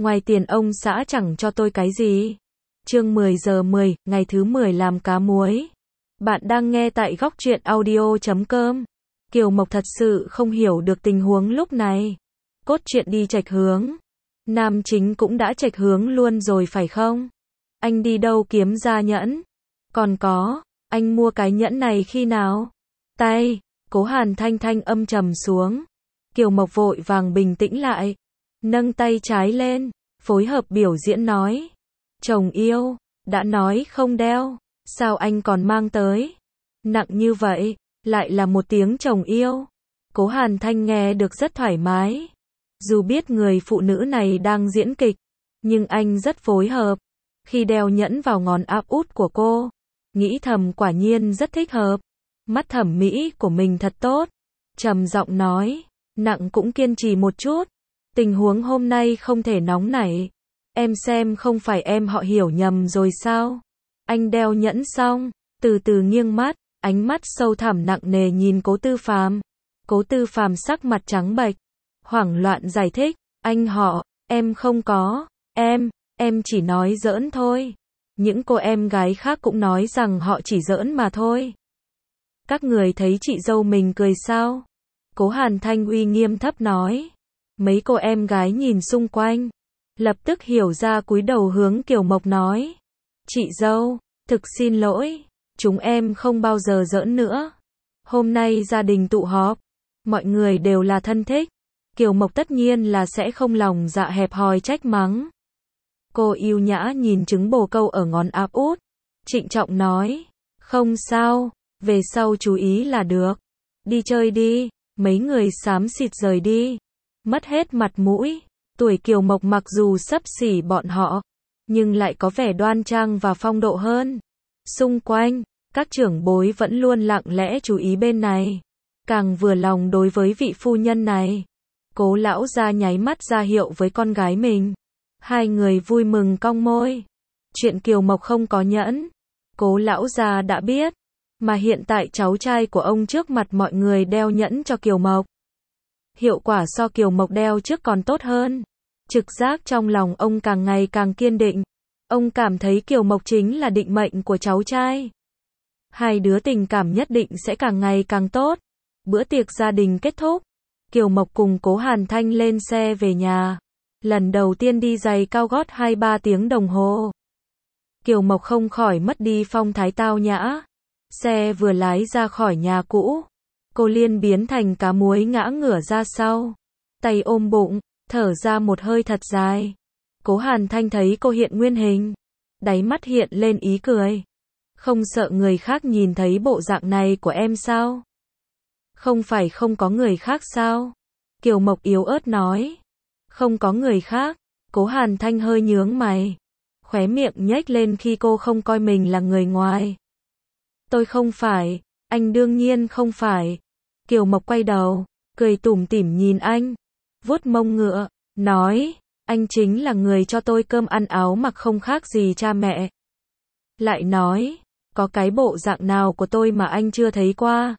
ngoài tiền ông xã chẳng cho tôi cái gì. Chương 10 giờ 10, ngày thứ 10 làm cá muối. Bạn đang nghe tại góc truyện audio.com. Kiều Mộc thật sự không hiểu được tình huống lúc này. Cốt truyện đi chệch hướng. Nam chính cũng đã chệch hướng luôn rồi phải không? Anh đi đâu kiếm ra nhẫn? Còn có, anh mua cái nhẫn này khi nào? Tay, Cố Hàn Thanh thanh âm trầm xuống. Kiều Mộc vội vàng bình tĩnh lại. Nâng tay trái lên, phối hợp biểu diễn nói. Chồng yêu, đã nói không đeo, sao anh còn mang tới? Nặng như vậy, lại là một tiếng chồng yêu. Cố Hàn Thanh nghe được rất thoải mái. Dù biết người phụ nữ này đang diễn kịch, nhưng anh rất phối hợp. Khi đeo nhẫn vào ngón áp út của cô, nghĩ thầm quả nhiên rất thích hợp. Mắt thẩm mỹ của mình thật tốt. Trầm giọng nói, nặng cũng kiên trì một chút. Tình huống hôm nay không thể nóng nảy. Em xem không phải em họ hiểu nhầm rồi sao? Anh đeo nhẫn xong, từ từ nghiêng mắt, ánh mắt sâu thẳm nặng nề nhìn Cố Tư Phàm. Cố Tư Phàm sắc mặt trắng bệch, hoảng loạn giải thích, anh họ, em không có, em chỉ nói giỡn thôi. Những cô em gái khác cũng nói rằng họ chỉ giỡn mà thôi. Các người thấy chị dâu mình cười sao? Cố Hàn Thanh uy nghiêm thấp nói. Mấy cô em gái nhìn xung quanh, lập tức hiểu ra cúi đầu hướng Kiều Mộc nói. Chị dâu, thực xin lỗi, chúng em không bao giờ giỡn nữa. Hôm nay gia đình tụ họp, mọi người đều là thân thích. Kiều Mộc tất nhiên là sẽ không lòng dạ hẹp hòi trách mắng. Cô yêu nhã nhìn trứng bồ câu ở ngón áp út, trịnh trọng nói. Không sao, về sau chú ý là được. Đi chơi đi, mấy người xám xịt rời đi. Mất hết mặt mũi. Tuổi Kiều Mộc mặc dù xấp xỉ bọn họ, nhưng lại có vẻ đoan trang và phong độ hơn. Xung quanh, các trưởng bối vẫn luôn lặng lẽ chú ý bên này. Càng vừa lòng đối với vị phu nhân này. Cố lão gia nháy mắt ra hiệu với con gái mình. Hai người vui mừng cong môi. Chuyện Kiều Mộc không có nhẫn, Cố lão gia đã biết. Mà hiện tại cháu trai của ông trước mặt mọi người đeo nhẫn cho Kiều Mộc. Hiệu quả so Kiều Mộc đeo trước còn tốt hơn. Trực giác trong lòng ông càng ngày càng kiên định. Ông cảm thấy Kiều Mộc chính là định mệnh của cháu trai. Hai đứa tình cảm nhất định sẽ càng ngày càng tốt. Bữa tiệc gia đình kết thúc. Kiều Mộc cùng Cố Hàn Thanh lên xe về nhà. Lần đầu tiên đi giày cao gót 2-3 tiếng đồng hồ. Kiều Mộc không khỏi mất đi phong thái tao nhã. Xe vừa lái ra khỏi nhà cũ, cô liền biến thành cá muối ngã ngửa ra sau. Tay ôm bụng, thở ra một hơi thật dài. Cố Hàn Thanh thấy cô hiện nguyên hình. Đáy mắt hiện lên ý cười. Không sợ người khác nhìn thấy bộ dạng này của em sao? Không phải không có người khác sao? Kiều Mộc yếu ớt nói. Không có người khác. Cố Hàn Thanh hơi nhướng mày. Khóe miệng nhếch lên khi cô không coi mình là người ngoài. Tôi không phải, anh đương nhiên không phải. Kiều Mộc quay đầu, cười tủm tỉm nhìn anh, vuốt mông ngựa, nói, anh chính là người cho tôi cơm ăn áo mặc không khác gì cha mẹ. Lại nói, có cái bộ dạng nào của tôi mà anh chưa thấy qua.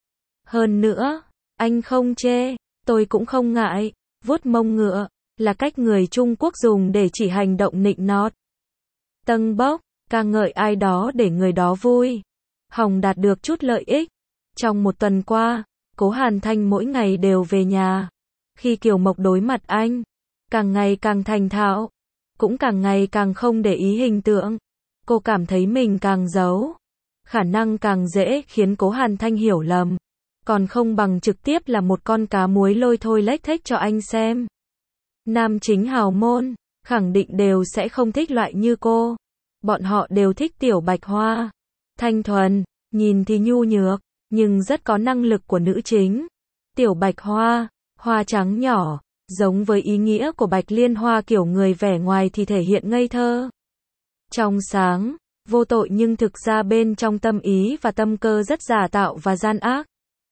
Hơn nữa, anh không chê, tôi cũng không ngại, vuốt mông ngựa, là cách người Trung Quốc dùng để chỉ hành động nịnh nọt. Tâng bốc, ca ngợi ai đó để người đó vui. Hòng đạt được chút lợi ích. Trong một tuần qua, Cố Hàn Thanh mỗi ngày đều về nhà. Khi Kiều Mộc đối mặt anh, càng ngày càng thành thạo, cũng càng ngày càng không để ý hình tượng. Cô cảm thấy mình càng giấu, khả năng càng dễ khiến Cố Hàn Thanh hiểu lầm. Còn không bằng trực tiếp là một con cá muối lôi thôi lếch thếch cho anh xem. Nam chính hào môn, khẳng định đều sẽ không thích loại như cô. Bọn họ đều thích Tiểu Bạch Hoa. Thanh thuần, nhìn thì nhu nhược, nhưng rất có năng lực của nữ chính. Tiểu Bạch Hoa, hoa trắng nhỏ, giống với ý nghĩa của Bạch Liên Hoa kiểu người vẻ ngoài thì thể hiện ngây thơ. Trong sáng, vô tội nhưng thực ra bên trong tâm ý và tâm cơ rất giả tạo và gian ác.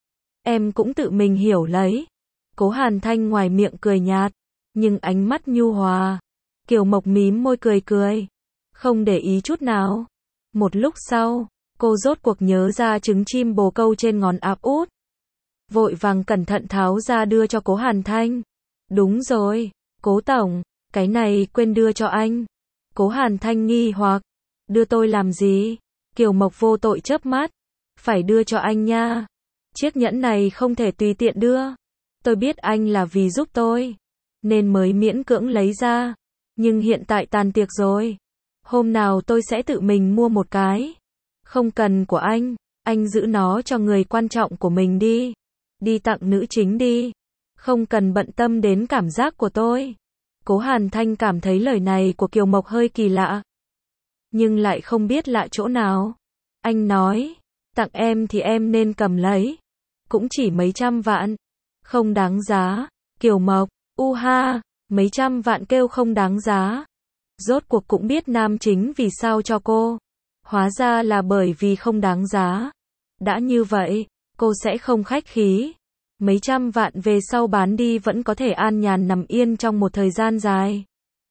Em cũng tự mình hiểu lấy. Cố Hàn Thanh ngoài miệng cười nhạt, nhưng ánh mắt nhu hòa. Kiều Mộc mím môi cười cười, không để ý chút nào. Một lúc sau, cô rốt cuộc nhớ ra trứng chim bồ câu trên ngón áp út. Vội vàng cẩn thận tháo ra đưa cho Cố Hàn Thanh. Đúng rồi, Cố tổng, Cái này quên đưa cho anh. Cố Hàn Thanh nghi hoặc, đưa tôi làm gì? Kiều Mộc vô tội chớp mắt, phải đưa cho anh nha. Chiếc nhẫn này không thể tùy tiện đưa. Tôi biết anh là vì giúp tôi, nên mới miễn cưỡng lấy ra. Nhưng hiện tại tàn tiệc rồi. Hôm nào tôi sẽ tự mình mua một cái. Không cần của anh giữ nó cho người quan trọng của mình đi. Đi tặng nữ chính đi. Không cần bận tâm đến cảm giác của tôi. Cố Hàn Thanh cảm thấy lời này của Kiều Mộc hơi kỳ lạ. Nhưng lại không biết lạ chỗ nào. Anh nói, tặng em thì em nên cầm lấy. Cũng chỉ mấy trăm vạn. Không đáng giá. Kiều Mộc, ha, mấy trăm vạn kêu không đáng giá. Rốt cuộc cũng biết nam chính vì sao cho cô. Hóa ra là bởi vì không đáng giá. Đã như vậy, cô sẽ không khách khí. Mấy trăm vạn về sau bán đi vẫn có thể an nhàn nằm yên trong một thời gian dài.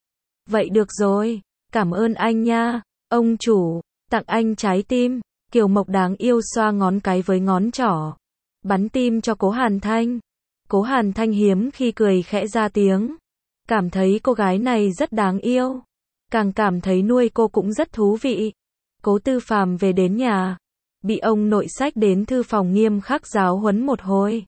Vậy được rồi, cảm ơn anh nha. Ông chủ, tặng anh trái tim. Kiều Mộc đáng yêu xoa ngón cái với ngón trỏ. Bắn tim cho Cố Hàn Thanh. Cố Hàn Thanh hiếm khi cười khẽ ra tiếng. Cảm thấy cô gái này rất đáng yêu. Càng cảm thấy nuôi cô cũng rất thú vị. Cố Tư Phàm về đến nhà. Bị ông nội xách đến thư phòng nghiêm khắc giáo huấn một hồi.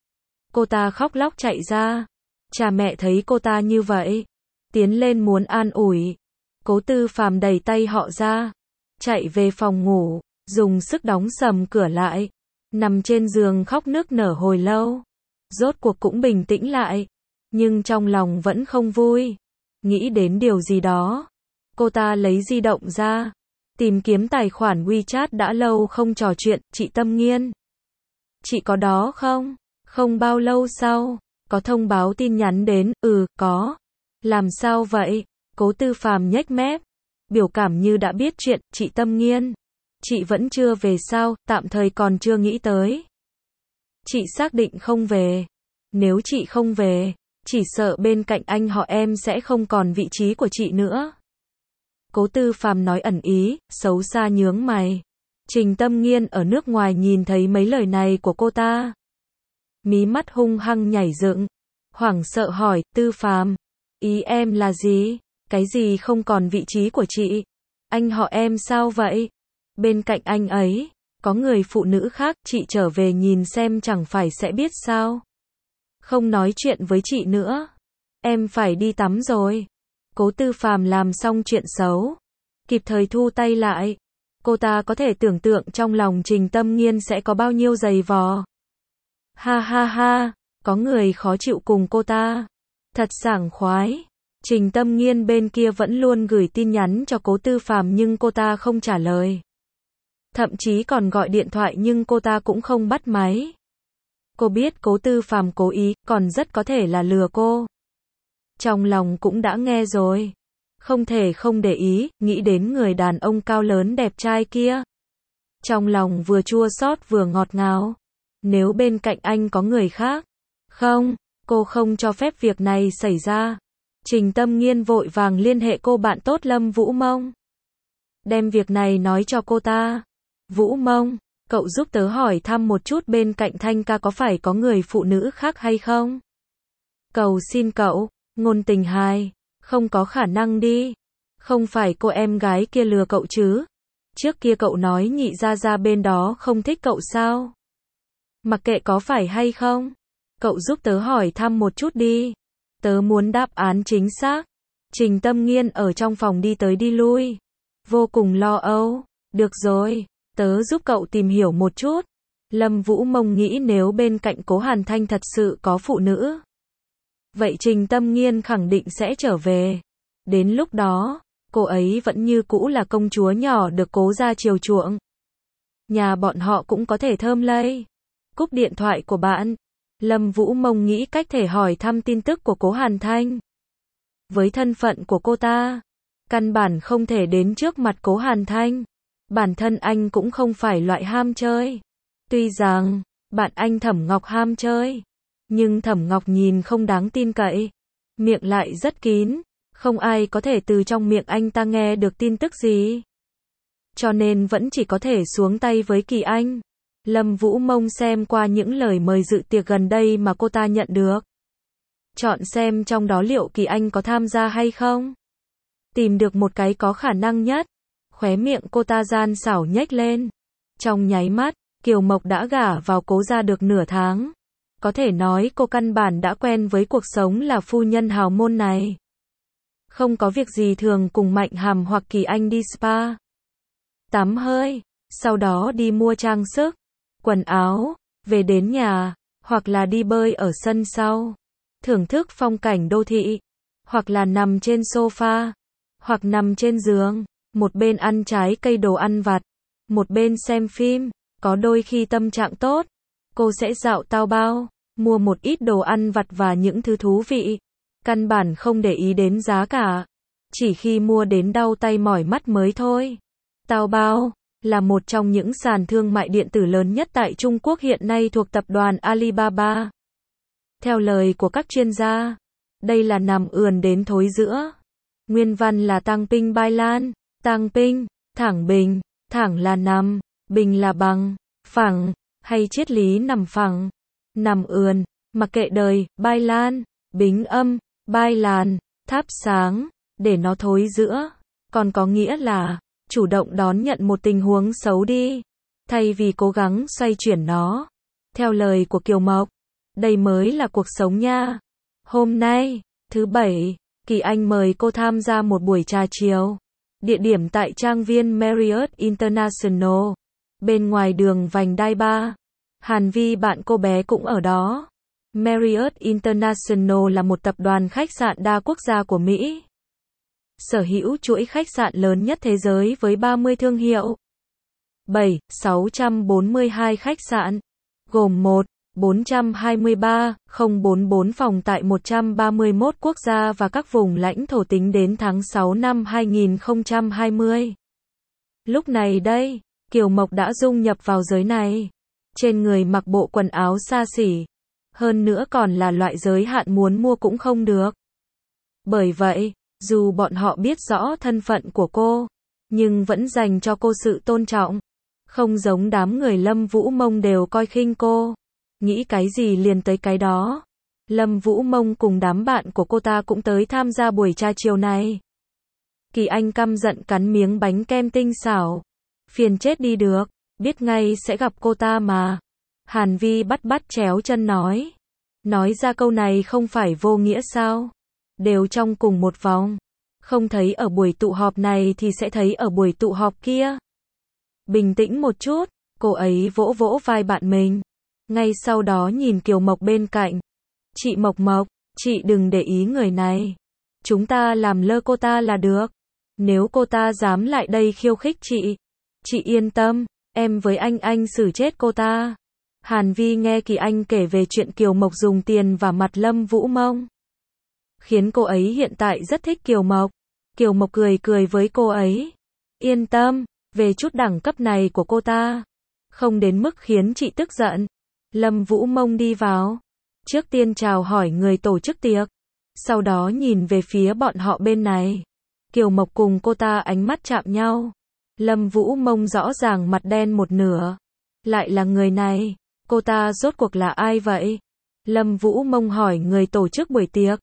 Cô ta khóc lóc chạy ra. Cha mẹ thấy cô ta như vậy. Tiến lên muốn an ủi. Cố Tư Phàm đẩy tay họ ra. Chạy về phòng ngủ. Dùng sức đóng sầm cửa lại. Nằm trên giường khóc nức nở hồi lâu. Rốt cuộc cũng bình tĩnh lại. Nhưng trong lòng vẫn không vui. Nghĩ đến điều gì đó. Cô ta lấy di động ra. Tìm kiếm tài khoản WeChat đã lâu không trò chuyện. Chị Tâm Nghiên. Chị có đó không? Không bao lâu sau. Có thông báo tin nhắn đến. Có. Làm sao vậy? Cố Tư Phàm nhếch mép. Biểu cảm như đã biết chuyện. Chị Tâm Nghiên. Chị vẫn chưa về sao? Tạm thời còn chưa nghĩ tới. Chị xác định không về. Nếu chị không về, chỉ sợ bên cạnh anh họ em sẽ không còn vị trí của chị nữa. Cố Tư Phàm nói ẩn ý, xấu xa nhướng mày. Trình Tâm Nghiên ở nước ngoài nhìn thấy mấy lời này của cô ta. Mí mắt hung hăng nhảy dựng. Hoảng sợ hỏi, Tư Phàm, ý em là gì? Cái gì không còn vị trí của chị? Anh họ em sao vậy? Bên cạnh anh ấy, có người phụ nữ khác, chị trở về nhìn xem chẳng phải sẽ biết sao? Không nói chuyện với chị nữa. Em phải đi tắm rồi. Cố Tư Phàm làm xong chuyện xấu. Kịp thời thu tay lại. Cô ta có thể tưởng tượng trong lòng Trình Tâm Nghiên sẽ có bao nhiêu giày vò. Ha ha ha, có người khó chịu cùng cô ta. Thật sảng khoái. Trình Tâm Nghiên bên kia vẫn luôn gửi tin nhắn cho Cố Tư Phàm nhưng cô ta không trả lời. Thậm chí còn gọi điện thoại nhưng cô ta cũng không bắt máy. Cô biết Cố Tư Phàm cố ý, còn rất có thể là lừa cô. Trong lòng cũng đã nghe rồi. Không thể không để ý, nghĩ đến người đàn ông cao lớn đẹp trai kia. Trong lòng vừa chua xót vừa ngọt ngào. Nếu bên cạnh anh có người khác. Không, cô không cho phép việc này xảy ra. Trình Tâm Nghiên vội vàng liên hệ cô bạn tốt Lâm Vũ Mông. Đem việc này nói cho cô ta. Vũ Mông, cậu giúp tớ hỏi thăm một chút bên cạnh Thanh ca có phải có người phụ nữ khác hay không? Cầu xin cậu, ngôn tình hài, không có khả năng đi. Không phải cô em gái kia lừa cậu chứ? Trước kia cậu nói nhị gia gia bên đó không thích cậu sao? Mặc kệ có phải hay không, cậu giúp tớ hỏi thăm một chút đi. Tớ muốn đáp án chính xác. Trình Tâm Nghiên ở trong phòng đi tới đi lui. Vô cùng lo âu. Được rồi, tớ giúp cậu tìm hiểu một chút. Lâm Vũ Mông nghĩ nếu bên cạnh Cố Hàn Thanh thật sự có phụ nữ. Vậy Trình Tâm Nghiên khẳng định sẽ trở về. Đến lúc đó, cô ấy vẫn như cũ là công chúa nhỏ được Cố gia chiều chuộng. Nhà bọn họ cũng có thể thơm lây. Cúp điện thoại của bạn. Lâm Vũ Mông nghĩ cách thể hỏi thăm tin tức của Cố Hàn Thanh. Với thân phận của cô ta, căn bản không thể đến trước mặt Cố Hàn Thanh. Bản thân anh cũng không phải loại ham chơi. Tuy rằng, bạn anh Thẩm Ngọc ham chơi. Nhưng Thẩm Ngọc nhìn không đáng tin cậy. Miệng lại rất kín. Không ai có thể từ trong miệng anh ta nghe được tin tức gì. Cho nên vẫn chỉ có thể xuống tay với Kỳ Anh. Lâm Vũ Mông xem qua những lời mời dự tiệc gần đây mà cô ta nhận được. chọn xem trong đó liệu Kỳ Anh có tham gia hay không. Tìm được một cái có khả năng nhất. Khóe miệng cô ta gian xảo nhếch lên. Trong nháy mắt, Kiều Mộc đã gả vào Cố gia được nửa tháng. Có thể nói cô căn bản đã quen với cuộc sống là phu nhân hào môn này. Không có việc gì thường cùng Mạnh Hàm hoặc Kỳ Anh đi spa, tắm hơi, sau đó đi mua trang sức, quần áo, về đến nhà, hoặc là đi bơi ở sân sau, thưởng thức phong cảnh đô thị, hoặc là nằm trên sofa, hoặc nằm trên giường, một bên ăn trái cây đồ ăn vặt, một bên xem phim. Có đôi khi tâm trạng tốt, cô sẽ dạo Taobao, mua một ít đồ ăn vặt và những thứ thú vị. Căn bản không để ý đến giá cả. Chỉ khi mua đến đau tay mỏi mắt mới thôi. Taobao là một trong những sàn thương mại điện tử lớn nhất tại Trung Quốc hiện nay thuộc tập đoàn Alibaba. Theo lời của các chuyên gia, đây là nằm ườn đến thối giữa. Nguyên văn là Tăng Pinh Bai Lan, Tăng Pinh, thẳng bình, thẳng là nằm, bình là bằng, phẳng, hay triết lý nằm phẳng, nằm ườn, mặc kệ đời, Bai Lan, bính âm, Bai Làn, thắp sáng, để nó thối giữa, còn có nghĩa là chủ động đón nhận một tình huống xấu đi, thay vì cố gắng xoay chuyển nó. Theo lời của Kiều Mộc, đây mới là cuộc sống nha. Hôm nay, thứ Bảy, Kỳ Anh mời cô tham gia một buổi trà chiều. Địa điểm tại trang viên Marriott International, bên ngoài đường vành đai 3. Hàn Vi bạn cô bé cũng ở đó. Marriott International là một tập đoàn khách sạn đa quốc gia của Mỹ. Sở hữu chuỗi khách sạn lớn nhất thế giới với 30 thương hiệu. 642 khách sạn, gồm 423,044 phòng tại 131 quốc gia và các vùng lãnh thổ tính đến tháng 6 năm 2020. Lúc này đây, Kiều Mộc đã dung nhập vào giới này. Trên người mặc bộ quần áo xa xỉ. Hơn nữa còn là loại giới hạn muốn mua cũng không được. Bởi vậy, dù bọn họ biết rõ thân phận của cô, nhưng vẫn dành cho cô sự tôn trọng. Không giống đám người Lâm Vũ Mông đều coi khinh cô. Nghĩ cái gì liền tới cái đó. Lâm Vũ Mông cùng đám bạn của cô ta cũng tới tham gia buổi trà chiều này. Kỳ Anh căm giận cắn miếng bánh kem tinh xảo. Phiền chết đi được, biết ngay sẽ gặp cô ta mà. Hàn Vi bắt chéo chân nói. Nói ra câu này không phải vô nghĩa sao? Đều trong cùng một vòng. Không thấy ở buổi tụ họp này thì sẽ thấy ở buổi tụ họp kia. Bình tĩnh một chút, cô ấy vỗ vỗ vai bạn mình. Ngay sau đó nhìn Kiều Mộc bên cạnh. Chị Mộc, chị đừng để ý người này. Chúng ta làm lơ cô ta là được. Nếu cô ta dám lại đây khiêu khích chị yên tâm, em với anh xử chết cô ta. Hàn Vi nghe Kỳ Anh kể về chuyện Kiều Mộc dùng tiền và mặt Lâm Vũ Mông, khiến cô ấy hiện tại rất thích Kiều Mộc. Kiều Mộc cười với cô ấy. Yên tâm, về chút đẳng cấp này của cô ta, không đến mức khiến chị tức giận. Lâm Vũ Mông đi vào. Trước tiên chào hỏi người tổ chức tiệc. Sau đó nhìn về phía bọn họ bên này. Kiều Mộc cùng cô ta ánh mắt chạm nhau. Lâm Vũ Mông rõ ràng mặt đen một nửa. Lại là người này. Cô ta rốt cuộc là ai vậy? Lâm Vũ Mông hỏi người tổ chức buổi tiệc.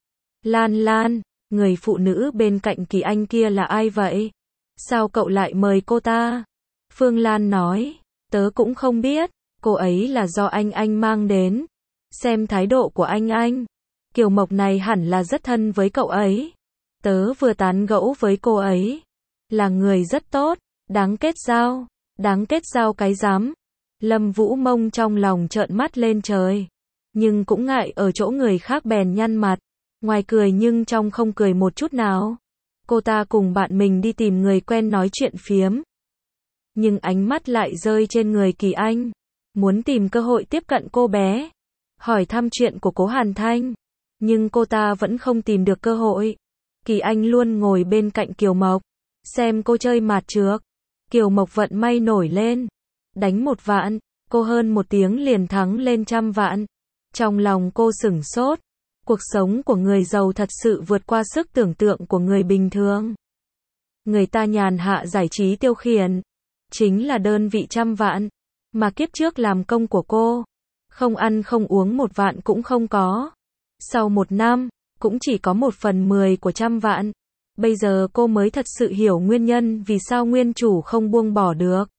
Lan, người phụ nữ bên cạnh Kỳ Anh kia là ai vậy? Sao cậu lại mời cô ta? Phương Lan nói. Tớ cũng không biết. Cô ấy là do anh mang đến. Xem thái độ của anh. Kiều Mộc này hẳn là rất thân với cậu ấy. Tớ vừa tán gẫu với cô ấy. Là người rất tốt. Đáng kết giao. Đáng kết giao cái dám. Lâm Vũ Mông trong lòng trợn mắt lên trời. Nhưng cũng ngại ở chỗ người khác bèn nhăn mặt. Ngoài cười nhưng trong không cười một chút nào. Cô ta cùng bạn mình đi tìm người quen nói chuyện phiếm. Nhưng ánh mắt lại rơi trên người Kỳ Anh. Muốn tìm cơ hội tiếp cận cô bé. Hỏi thăm chuyện của Cố Hàn Thanh. Nhưng cô ta vẫn không tìm được cơ hội. Kỳ Anh luôn ngồi bên cạnh Kiều Mộc. Xem cô chơi mạt trược. Kiều Mộc vận may nổi lên. Đánh 1 vạn. Cô hơn 1 tiếng liền thắng lên 100 vạn. Trong lòng cô sửng sốt. Cuộc sống của người giàu thật sự vượt qua sức tưởng tượng của người bình thường. Người ta nhàn hạ giải trí tiêu khiển. Chính là đơn vị 100 vạn. Mà kiếp trước làm công của cô. Không ăn không uống 1 vạn cũng không có. Sau 1 năm, cũng chỉ có 1/10 của 100 vạn. Bây giờ cô mới thật sự hiểu nguyên nhân vì sao nguyên chủ không buông bỏ được.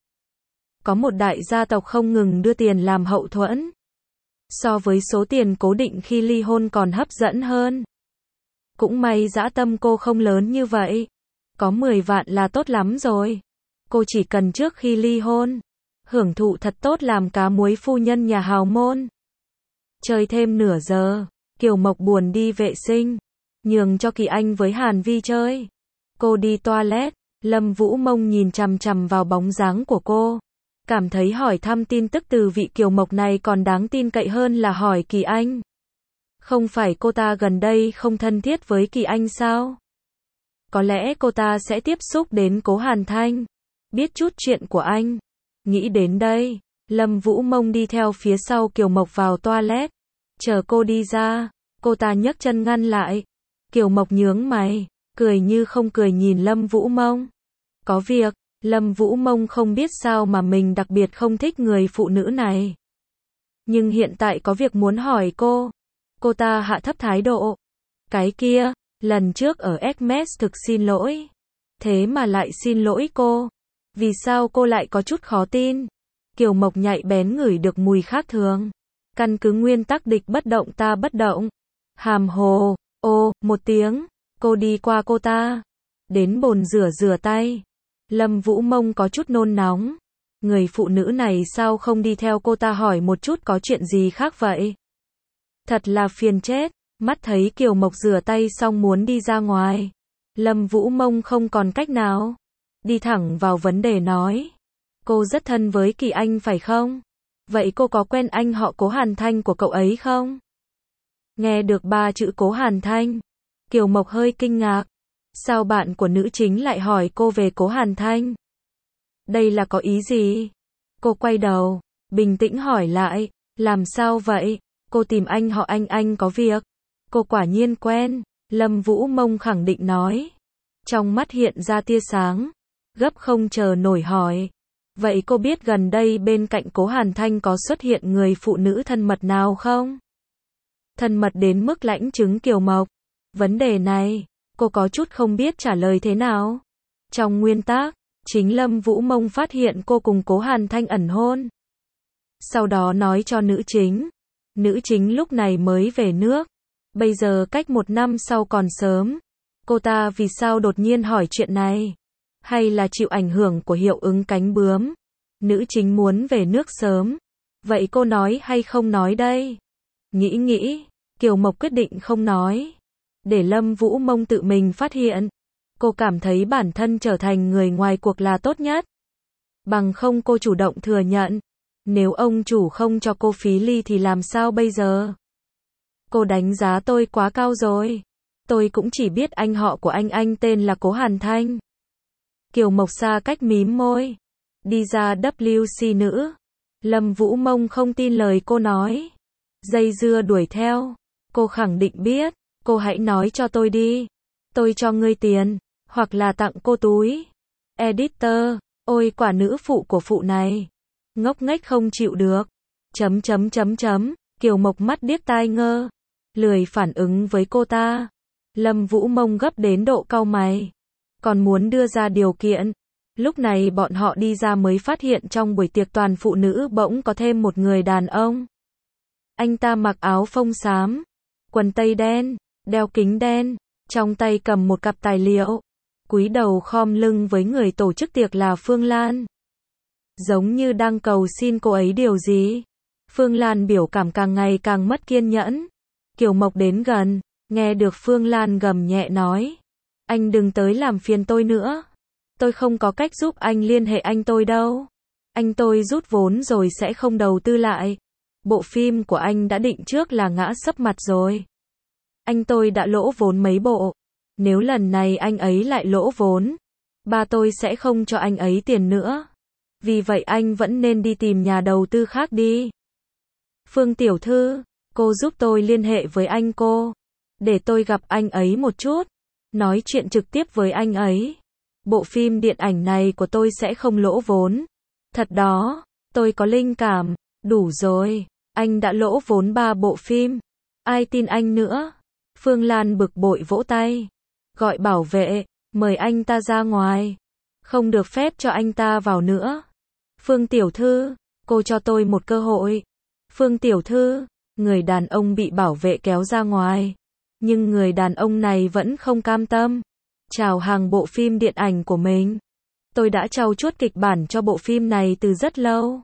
Có một đại gia tộc không ngừng đưa tiền làm hậu thuẫn. So với số tiền cố định khi ly hôn còn hấp dẫn hơn. Cũng may dã tâm cô không lớn như vậy. Có 10 vạn là tốt lắm rồi. Cô chỉ cần trước khi ly hôn, hưởng thụ thật tốt làm cá muối phu nhân nhà hào môn. Chơi thêm nửa giờ, Kiều Mộc buồn đi vệ sinh, nhường cho Kỳ Anh với Hàn Vi chơi. Cô đi toilet, Lâm Vũ Mông nhìn chằm chằm vào bóng dáng của cô. Cảm thấy hỏi thăm tin tức từ vị Kiều Mộc này còn đáng tin cậy hơn là hỏi Kỳ Anh. Không phải cô ta gần đây không thân thiết với Kỳ Anh sao? Có lẽ cô ta sẽ tiếp xúc đến Cố Hàn Thanh, biết chút chuyện của anh. Nghĩ đến đây, Lâm Vũ Mông đi theo phía sau Kiều Mộc vào toilet. Chờ cô đi ra, cô ta nhấc chân ngăn lại. Kiều Mộc nhướng mày, cười như không cười nhìn Lâm Vũ Mông. Có việc, Lâm Vũ Mông không biết sao mà mình đặc biệt không thích người phụ nữ này. Nhưng hiện tại có việc muốn hỏi cô. Cô ta hạ thấp thái độ. Cái kia, lần trước ở Hermes thực xin lỗi. Thế mà lại xin lỗi cô. Vì sao cô lại có chút khó tin? Kiều Mộc nhạy bén ngửi được mùi khác thường. Căn cứ nguyên tắc địch bất động ta bất động. Hàm hồ, một tiếng, cô đi qua cô ta. Đến bồn rửa tay. Lâm Vũ Mông có chút nôn nóng. Người phụ nữ này sao không đi theo cô ta hỏi một chút có chuyện gì khác vậy? Thật là phiền chết. Mắt thấy Kiều Mộc rửa tay xong muốn đi ra ngoài. Lâm Vũ Mông không còn cách nào. Đi thẳng vào vấn đề nói. Cô rất thân với Kỳ Anh phải không? Vậy cô có quen anh họ Cố Hàn Thanh của cậu ấy không? Nghe được 3 chữ Cố Hàn Thanh, Kiều Mộc hơi kinh ngạc. Sao bạn của nữ chính lại hỏi cô về Cố Hàn Thanh? Đây là có ý gì? Cô quay đầu, bình tĩnh hỏi lại. Làm sao vậy? Cô tìm anh họ anh có việc. Cô quả nhiên quen. Lâm Vũ Mông khẳng định nói. Trong mắt hiện ra tia sáng. Gấp không chờ nổi hỏi. Vậy cô biết gần đây bên cạnh Cố Hàn Thanh có xuất hiện người phụ nữ thân mật nào không? Thân mật đến mức lãnh chứng Kiều Mộc. Vấn đề này, cô có chút không biết trả lời thế nào. Trong nguyên tắc, chính Lâm Vũ Mông phát hiện cô cùng Cố Hàn Thanh ẩn hôn. Sau đó nói cho nữ chính. Nữ chính lúc này mới về nước. Bây giờ cách 1 năm sau còn sớm. Cô ta vì sao đột nhiên hỏi chuyện này? Hay là chịu ảnh hưởng của hiệu ứng cánh bướm? Nữ chính muốn về nước sớm. Vậy cô nói hay không nói đây? Nghĩ, Kiều Mộc quyết định không nói. Để Lâm Vũ Mông tự mình phát hiện. Cô cảm thấy bản thân trở thành người ngoài cuộc là tốt nhất. Bằng không cô chủ động thừa nhận. Nếu ông chủ không cho cô phí ly thì làm sao bây giờ? Cô đánh giá tôi quá cao rồi. Tôi cũng chỉ biết anh họ của anh tên là Cố Hàn Thanh. Kiều Mộc xa cách mím môi. Đi ra WC nữ. Lâm Vũ Mông không tin lời cô nói. Dây dưa đuổi theo. Cô khẳng định biết. Cô hãy nói cho tôi đi. Tôi cho ngươi tiền. Hoặc là tặng cô túi. Editor. Ôi quả nữ phụ của phụ này. Ngốc nghếch không chịu được. Kiều Mộc mắt điếc tai ngơ. Lười phản ứng với cô ta. Lâm Vũ Mông gấp đến độ cau mày. Còn muốn đưa ra điều kiện. Lúc này bọn họ đi ra mới phát hiện trong buổi tiệc toàn phụ nữ bỗng có thêm một người đàn ông. Anh ta mặc áo phông xám, quần tây đen, đeo kính đen, trong tay cầm một cặp tài liệu. Cúi đầu khom lưng với người tổ chức tiệc là Phương Lan. Giống như đang cầu xin cô ấy điều gì. Phương Lan biểu cảm càng ngày càng mất kiên nhẫn. Kiều Mộc đến gần, nghe được Phương Lan gầm nhẹ nói. Anh đừng tới làm phiền tôi nữa. Tôi không có cách giúp anh liên hệ anh tôi đâu. Anh tôi rút vốn rồi sẽ không đầu tư lại. Bộ phim của anh đã định trước là ngã sấp mặt rồi. Anh tôi đã lỗ vốn mấy bộ. Nếu lần này anh ấy lại lỗ vốn, ba tôi sẽ không cho anh ấy tiền nữa. Vì vậy anh vẫn nên đi tìm nhà đầu tư khác đi. Phương tiểu thư, cô giúp tôi liên hệ với anh cô. Để tôi gặp anh ấy một chút. Nói chuyện trực tiếp với anh ấy. Bộ phim điện ảnh này của tôi sẽ không lỗ vốn. Thật đó, tôi có linh cảm. Đủ rồi, anh đã lỗ vốn 3 bộ phim. Ai tin anh nữa? Phương Lan bực bội vỗ tay. Gọi bảo vệ, mời anh ta ra ngoài. Không được phép cho anh ta vào nữa. Phương tiểu thư, cô cho tôi một cơ hội. Phương tiểu thư, người đàn ông bị bảo vệ kéo ra ngoài. Nhưng người đàn ông này vẫn không cam tâm. Chào hàng bộ phim điện ảnh của mình. Tôi đã trau chuốt kịch bản cho bộ phim này từ rất lâu.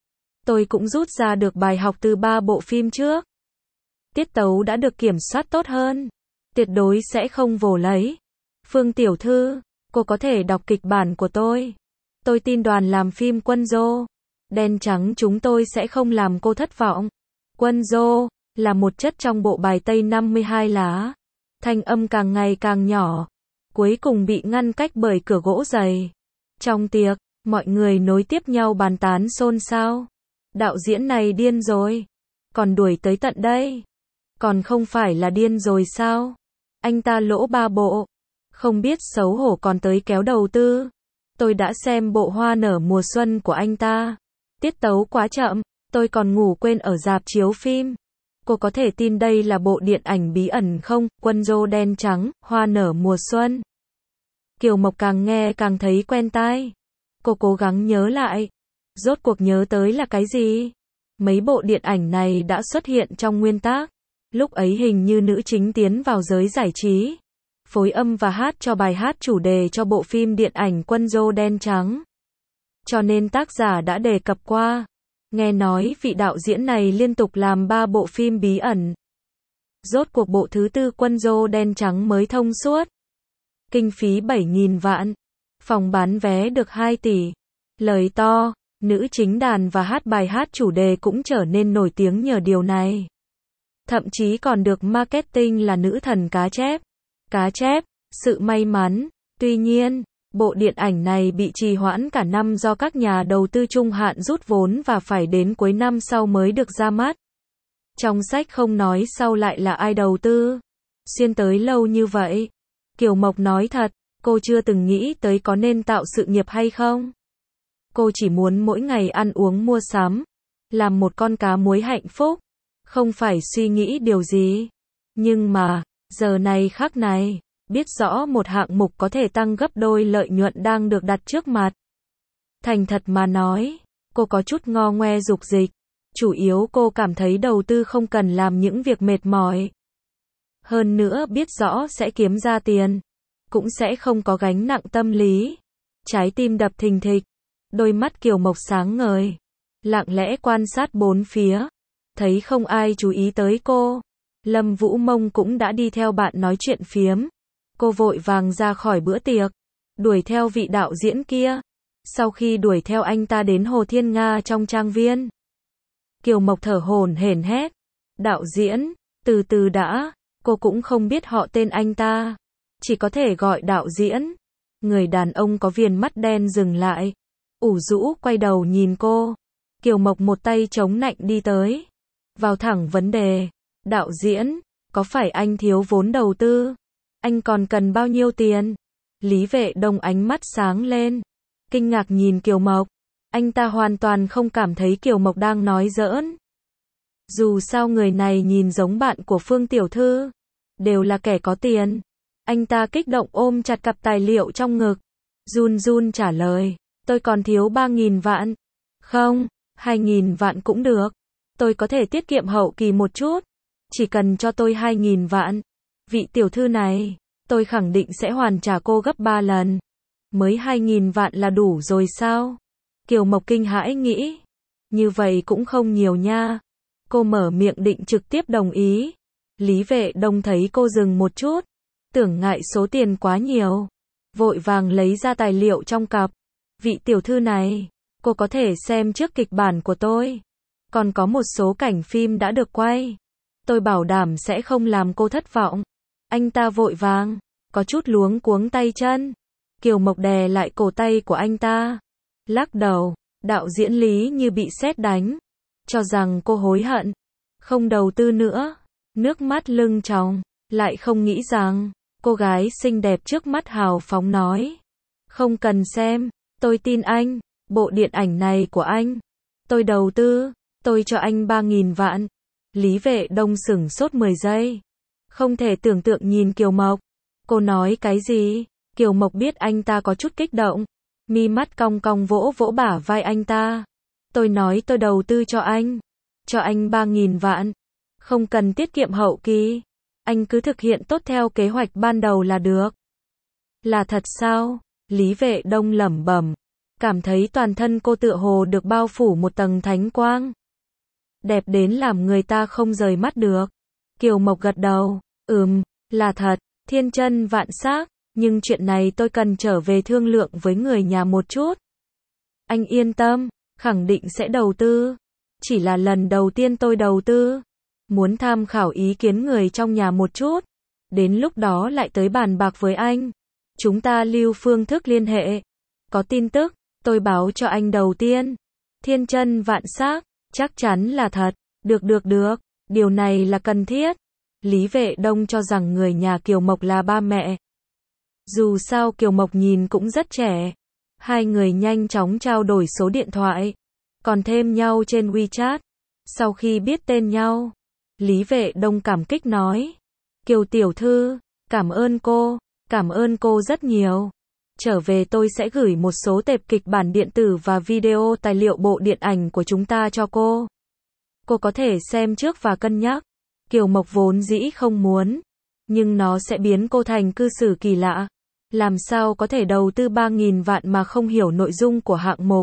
Tôi cũng rút ra được bài học từ 3 bộ phim trước. Tiết tấu đã được kiểm soát tốt hơn. Tuyệt đối sẽ không vồ lấy. Phương tiểu thư, cô có thể đọc kịch bản của tôi. Tôi tin đoàn làm phim Quân Dô Đen Trắng chúng tôi sẽ không làm cô thất vọng. Quân Dô là một chất trong bộ bài tây 52 lá. Thanh âm càng ngày càng nhỏ. Cuối cùng bị ngăn cách bởi cửa gỗ dày. Trong tiệc, mọi người nối tiếp nhau bàn tán xôn xao. Đạo diễn này điên rồi. Còn đuổi tới tận đây. Còn không phải là điên rồi sao? Anh ta lỗ 3 bộ. Không biết xấu hổ còn tới kéo đầu tư. Tôi đã xem bộ Hoa nở mùa xuân của anh ta. Tiết tấu quá chậm. Tôi còn ngủ quên ở rạp chiếu phim. Cô có thể tin đây là bộ điện ảnh bí ẩn không? Quân Dô Đen Trắng, Hoa nở mùa xuân. Kiều Mộc càng nghe càng thấy quen tai. Cô cố gắng nhớ lại. Rốt cuộc nhớ tới là cái gì? Mấy bộ điện ảnh này đã xuất hiện trong nguyên tác. Lúc ấy hình như nữ chính tiến vào giới giải trí. Phối âm và hát cho bài hát chủ đề cho bộ phim điện ảnh Quân Dô Đen Trắng. Cho nên tác giả đã đề cập qua. Nghe nói vị đạo diễn này liên tục làm 3 bộ phim bí ẩn. Rốt cuộc bộ thứ 4 Quân Dô Đen Trắng mới thông suốt. Kinh phí 7.000 vạn. Phòng bán vé được 2 tỷ. Lời to, nữ chính đàn và hát bài hát chủ đề cũng trở nên nổi tiếng nhờ điều này. Thậm chí còn được marketing là nữ thần cá chép. Cá chép, sự may mắn. Tuy nhiên, bộ điện ảnh này bị trì hoãn cả năm do các nhà đầu tư trung hạn rút vốn và phải đến cuối năm sau mới được ra mắt. Trong sách không nói sau lại là ai đầu tư. Xuyên tới lâu như vậy. Kiều Mộc nói thật, cô chưa từng nghĩ tới có nên tạo sự nghiệp hay không. Cô chỉ muốn mỗi ngày ăn uống mua sắm. Làm một con cá muối hạnh phúc. Không phải suy nghĩ điều gì. Nhưng mà, giờ này khắc này, biết rõ một hạng mục có thể tăng gấp đôi lợi nhuận đang được đặt trước mặt. Thành thật mà nói, cô có chút ngo ngoe dục dịch. Chủ yếu cô cảm thấy đầu tư không cần làm những việc mệt mỏi. Hơn nữa biết rõ sẽ kiếm ra tiền. Cũng sẽ không có gánh nặng tâm lý. Trái tim đập thình thịch. Đôi mắt Kiều Mộc sáng ngời. Lặng lẽ quan sát bốn phía. Thấy không ai chú ý tới cô. Lâm Vũ Mông cũng đã đi theo bạn nói chuyện phiếm. Cô vội vàng ra khỏi bữa tiệc. Đuổi theo vị đạo diễn kia. Sau khi đuổi theo anh ta đến Hồ Thiên Nga trong trang viên. Kiều Mộc thở hổn hển hét. Đạo diễn, từ từ đã. Cô cũng không biết họ tên anh ta. Chỉ có thể gọi đạo diễn. Người đàn ông có viền mắt đen dừng lại. Ủ rũ quay đầu nhìn cô. Kiều Mộc một tay chống nạnh đi tới. Vào thẳng vấn đề. Đạo diễn, có phải anh thiếu vốn đầu tư? Anh còn cần bao nhiêu tiền? Lý Vệ Đông ánh mắt sáng lên. Kinh ngạc nhìn Kiều Mộc. Anh ta hoàn toàn không cảm thấy Kiều Mộc đang nói giỡn. Dù sao người này nhìn giống bạn của Phương tiểu thư. Đều là kẻ có tiền. Anh ta kích động ôm chặt cặp tài liệu trong ngực. Run run trả lời. Tôi còn thiếu 3.000 vạn. Không, 2.000 vạn cũng được. Tôi có thể tiết kiệm hậu kỳ một chút. Chỉ cần cho tôi 2.000 vạn. Vị tiểu thư này, tôi khẳng định sẽ hoàn trả cô gấp 3 lần. Mới 2.000 vạn là đủ rồi sao? Kiều Mộc kinh hãi nghĩ. Như vậy cũng không nhiều nha. Cô mở miệng định trực tiếp đồng ý. Lý Vệ Đông thấy cô dừng một chút. Tưởng ngại số tiền quá nhiều. Vội vàng lấy ra tài liệu trong cặp. Vị tiểu thư này, cô có thể xem trước kịch bản của tôi. Còn có một số cảnh phim đã được quay. Tôi bảo đảm sẽ không làm cô thất vọng. Anh ta vội vàng, có chút luống cuống tay chân. Kiều Mộc đè lại cổ tay của anh ta. Lắc đầu, đạo diễn Lý như bị sét đánh. Cho rằng cô hối hận. Không đầu tư nữa. Nước mắt lưng tròng. Lại không nghĩ rằng, cô gái xinh đẹp trước mắt hào phóng nói. Không cần xem, tôi tin anh. Bộ điện ảnh này của anh. Tôi đầu tư, tôi cho anh 3.000 vạn. Lý Vệ Đông sửng sốt 10 giây. Không thể tưởng tượng nhìn Kiều Mộc. Cô nói cái gì? Kiều Mộc biết anh ta có chút kích động. Mi mắt cong cong vỗ vỗ bả vai anh ta. Tôi nói tôi đầu tư cho anh. Cho anh 3.000 vạn. Không cần tiết kiệm hậu kỳ. Anh cứ thực hiện tốt theo kế hoạch ban đầu là được. Là thật sao? Lý Vệ Đông lẩm bẩm. Cảm thấy toàn thân cô tựa hồ được bao phủ một tầng thánh quang. Đẹp đến làm người ta không rời mắt được. Kiều Mộc gật đầu. Là thật, thiên chân vạn xác. Nhưng chuyện này tôi cần trở về thương lượng với người nhà một chút. Anh yên tâm, khẳng định sẽ đầu tư. Chỉ là lần đầu tiên tôi đầu tư. Muốn tham khảo ý kiến người trong nhà một chút. Đến lúc đó lại tới bàn bạc với anh. Chúng ta lưu phương thức liên hệ. Có tin tức, tôi báo cho anh đầu tiên. Thiên chân vạn xác, chắc chắn là thật. Được. Điều này là cần thiết. Lý Vệ Đông cho rằng người nhà Kiều Mộc là ba mẹ. Dù sao Kiều Mộc nhìn cũng rất trẻ. Hai người nhanh chóng trao đổi số điện thoại. Còn thêm nhau trên WeChat. Sau khi biết tên nhau, Lý Vệ Đông cảm kích nói. Kiều tiểu thư, cảm ơn cô rất nhiều. Trở về tôi sẽ gửi một số tệp kịch bản điện tử và video tài liệu bộ điện ảnh của chúng ta cho cô. Cô có thể xem trước và cân nhắc. Kiều Mộc vốn dĩ không muốn. Nhưng nó sẽ biến cô thành cư xử kỳ lạ. Làm sao có thể đầu tư 3.000 vạn mà không hiểu nội dung của hạng mục.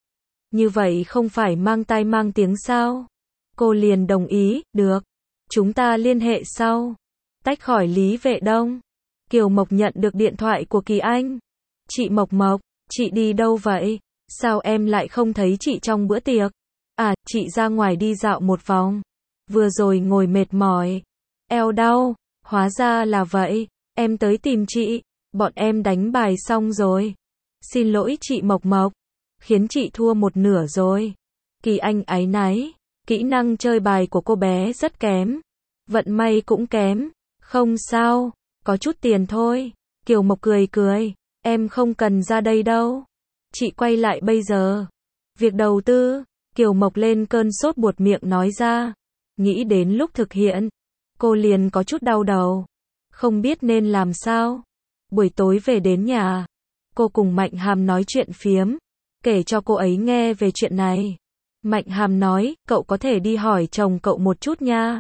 Như vậy không phải mang tai mang tiếng sao? Cô liền đồng ý, được. Chúng ta liên hệ sau. Tách khỏi Lý Vệ Đông. Kiều Mộc nhận được điện thoại của Kỳ Anh. Chị Mộc, chị đi đâu vậy? Sao em lại không thấy chị trong bữa tiệc? À, chị ra ngoài đi dạo một vòng. Vừa rồi ngồi mệt mỏi. Eo đau. Hóa ra là vậy. Em tới tìm chị. Bọn em đánh bài xong rồi. Xin lỗi chị Mộc. Khiến chị thua một nửa rồi. Kỳ Anh áy náy. Kỹ năng chơi bài của cô bé rất kém. Vận may cũng kém. Không sao. Có chút tiền thôi. Kiều Mộc cười. Em không cần ra đây đâu. Chị quay lại bây giờ. Việc đầu tư. Kiều Mộc lên cơn sốt buột miệng nói ra. Nghĩ đến lúc thực hiện. Cô liền có chút đau đầu. Không biết nên làm sao. Buổi tối về đến nhà. Cô cùng Mạnh Hàm nói chuyện phiếm. Kể cho cô ấy nghe về chuyện này. Mạnh Hàm nói, cậu có thể đi hỏi chồng cậu một chút nha.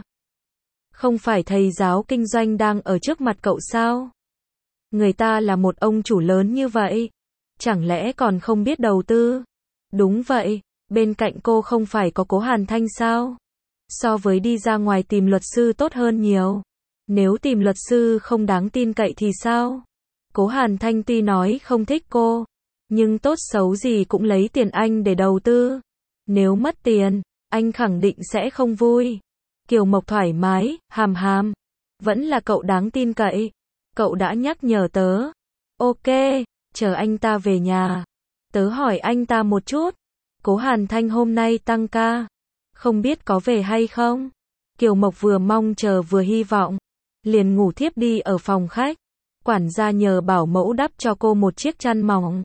Không phải thầy giáo kinh doanh đang ở trước mặt cậu sao? Người ta là một ông chủ lớn như vậy. Chẳng lẽ còn không biết đầu tư? Đúng vậy, bên cạnh cô không phải có Cố Hàn Thanh sao? So với đi ra ngoài tìm luật sư tốt hơn nhiều. Nếu tìm luật sư không đáng tin cậy thì sao? Cố Hàn Thanh tuy nói không thích cô, nhưng tốt xấu gì cũng lấy tiền anh để đầu tư. Nếu mất tiền, anh khẳng định sẽ không vui. Kiều Mộc thoải mái, Hàm. Vẫn là cậu đáng tin cậy. Cậu đã nhắc nhở tớ. Ok, chờ anh ta về nhà. Tớ hỏi anh ta một chút. Cố Hàn Thanh hôm nay tăng ca. Không biết có về hay không? Kiều Mộc vừa mong chờ vừa hy vọng. Liền ngủ thiếp đi ở phòng khách. Quản gia nhờ bảo mẫu đắp cho cô một chiếc chăn mỏng.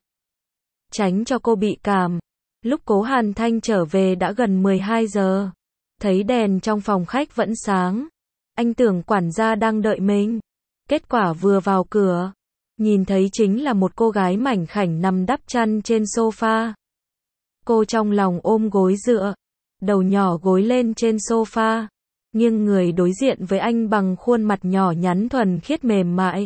Tránh cho cô bị cảm. Lúc Cố Hàn Thanh trở về đã gần 12 giờ. Thấy đèn trong phòng khách vẫn sáng. Anh tưởng quản gia đang đợi mình. Kết quả vừa vào cửa. Nhìn thấy chính là một cô gái mảnh khảnh nằm đắp chăn trên sofa. Cô trong lòng ôm gối dựa. Đầu nhỏ gối lên trên sofa. Nghiêng người đối diện với anh bằng khuôn mặt nhỏ nhắn thuần khiết mềm mại.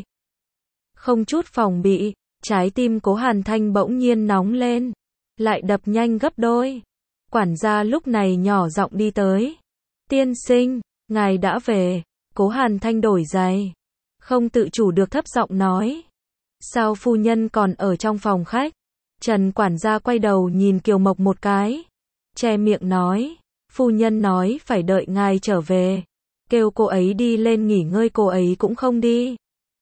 Không chút phòng bị, trái tim Cố Hàn Thanh bỗng nhiên nóng lên. Lại đập nhanh gấp đôi. Quản gia lúc này nhỏ giọng đi tới. Tiên sinh, ngài đã về. Cố Hàn Thanh đổi giày. Không tự chủ được thấp giọng nói. Sao phu nhân còn ở trong phòng khách? Trần quản gia quay đầu nhìn Kiều Mộc một cái. Che miệng nói. Phu nhân nói phải đợi ngài trở về. Kêu cô ấy đi lên nghỉ ngơi cô ấy cũng không đi.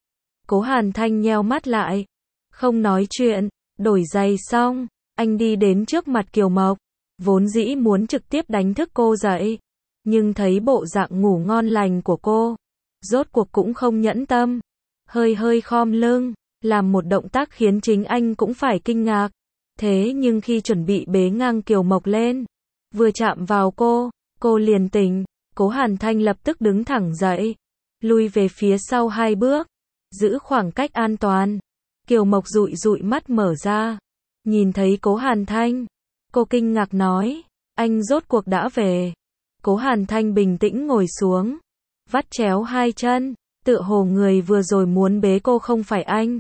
Cố Hàn Thanh nheo mắt lại. Không nói chuyện. Đổi giày xong. Anh đi đến trước mặt Kiều Mộc. Vốn dĩ muốn trực tiếp đánh thức cô dậy. Nhưng thấy bộ dạng ngủ ngon lành của cô. Rốt cuộc cũng không nhẫn tâm. Hơi khom lưng. Làm một động tác khiến chính anh cũng phải kinh ngạc. Thế nhưng khi chuẩn bị bế ngang Kiều Mộc lên. Vừa chạm vào cô liền tỉnh. Cố Hàn Thanh lập tức đứng thẳng dậy, lui về phía sau 2 bước, giữ khoảng cách an toàn. Kiều Mộc dụi dụi mắt mở ra, nhìn thấy Cố Hàn Thanh, cô kinh ngạc nói, anh rốt cuộc đã về. Cố Hàn Thanh bình tĩnh ngồi xuống, vắt chéo 2 chân, tựa hồ người vừa rồi muốn bế cô không phải anh.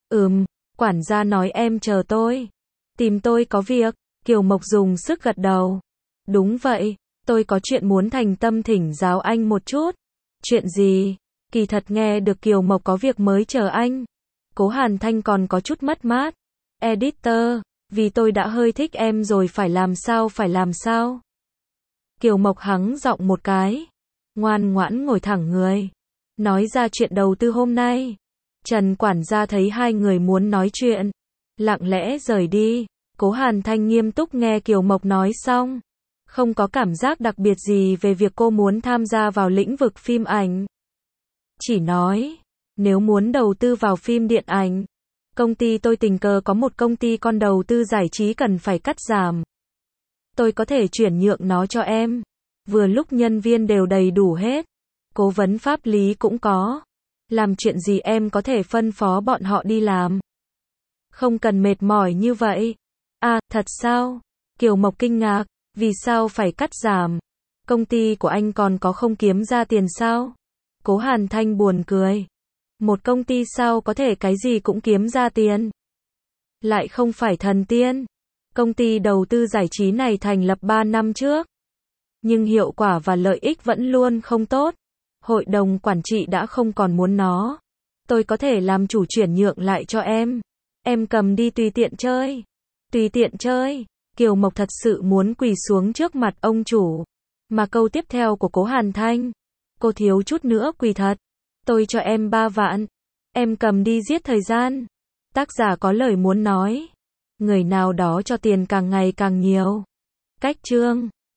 Quản gia nói em chờ tôi. Tìm tôi có việc. Kiều Mộc dùng sức gật đầu. Đúng vậy, tôi có chuyện muốn thành tâm thỉnh giáo anh một chút. Chuyện gì? Kỳ thật nghe được Kiều Mộc có việc mới chờ anh, Cố Hàn Thanh còn có chút mất mát. Editor, vì tôi đã hơi thích em rồi phải làm sao? Kiều Mộc hắng giọng một cái, ngoan ngoãn ngồi thẳng người, nói ra chuyện đầu tư hôm nay. Trần quản gia thấy hai người muốn nói chuyện, lặng lẽ rời đi. Cố Hàn Thanh nghiêm túc nghe Kiều Mộc nói xong, không có cảm giác đặc biệt gì về việc cô muốn tham gia vào lĩnh vực phim ảnh. Chỉ nói, nếu muốn đầu tư vào phim điện ảnh, công ty tôi tình cờ có một công ty con đầu tư giải trí cần phải cắt giảm. Tôi có thể chuyển nhượng nó cho em. Vừa lúc nhân viên đều đầy đủ hết, cố vấn pháp lý cũng có. Làm chuyện gì em có thể phân phó bọn họ đi làm. Không cần mệt mỏi như vậy. À, thật sao? Kiều Mộc kinh ngạc, vì sao phải cắt giảm? Công ty của anh còn có không kiếm ra tiền sao? Cố Hàn Thanh buồn cười. Một công ty sao có thể cái gì cũng kiếm ra tiền? Lại không phải thần tiên. Công ty đầu tư giải trí này thành lập 3 năm trước, nhưng hiệu quả và lợi ích vẫn luôn không tốt. Hội đồng quản trị đã không còn muốn nó. Tôi có thể làm chủ chuyển nhượng lại cho em. Em cầm đi tùy tiện chơi. Tùy tiện chơi. Kiều Mộc thật sự muốn quỳ xuống trước mặt ông chủ. Mà câu tiếp theo của Cố Hàn Thanh, cô thiếu chút nữa quỳ thật. Tôi cho em 3 vạn. Em cầm đi giết thời gian. Tác giả có lời muốn nói. Người nào đó cho tiền càng ngày càng nhiều. Cách chương